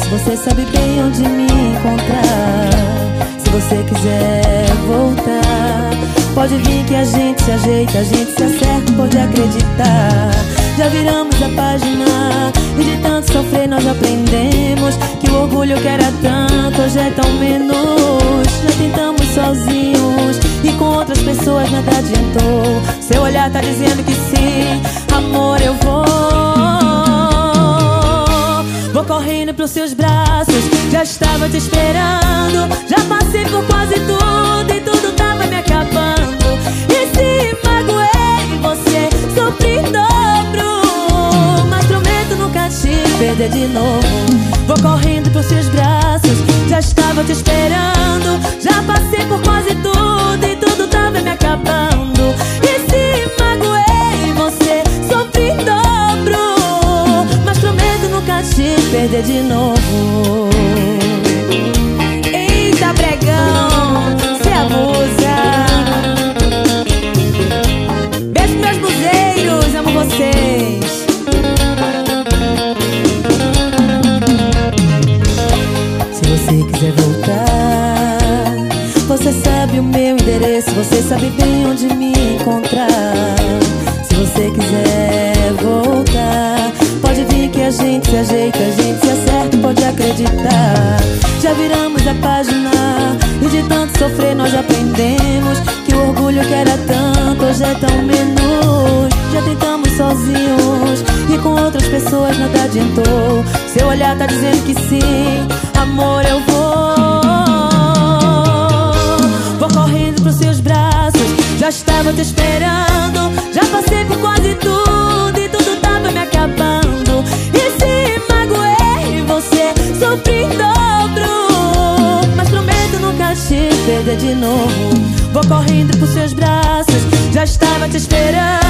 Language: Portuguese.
você sabe bem onde me encontrar. Se você quiser voltar, pode vir que a gente se ajeita, a gente se acerta, pode acreditar. Já viramos a página e de tanto sofrer nós aprendemos que o orgulho que era tanto hoje é tão menos. Já tentamos sozinhos e com outras pessoas nada adiantou. Seu olhar tá dizendo que sim, amor, eu vou correndo pros seus braços, já estava te esperando. Já passei por quase tudo e tudo tava me acabando. E se magoei você, sofri em dobro, mas prometo nunca te perder de novo. Vou correndo pros seus braços, já estava te esperando. Já passei por quase tudo e tudo tava me acabando. E se magoei você, sofri em dobro, mas prometo nunca te perder de novo. Eita, bregão, cê abusa. Beijo meus buzeiros, amo vocês. Se você quiser voltar, você sabe o meu endereço, você sabe bem onde me encontrar. Se você quiser voltar, pode vir que a gente se ajeita, a gente se acerta, pode acreditar. Já viramos a página e de tanto sofrer nós aprendemos que o orgulho que era tanto hoje é tão menos. Já tentamos sozinhos e com outras pessoas nada adiantou. Seu olhar tá dizendo que sim, amor, eu vou correndo pros seus braços, já estava te esperando. Já passei por quase tudo e tudo tava me acabando. E se magoei você, sofri em dobro, mas prometo nunca te perder de novo. Vou correndo pros seus braços, já estava te esperando.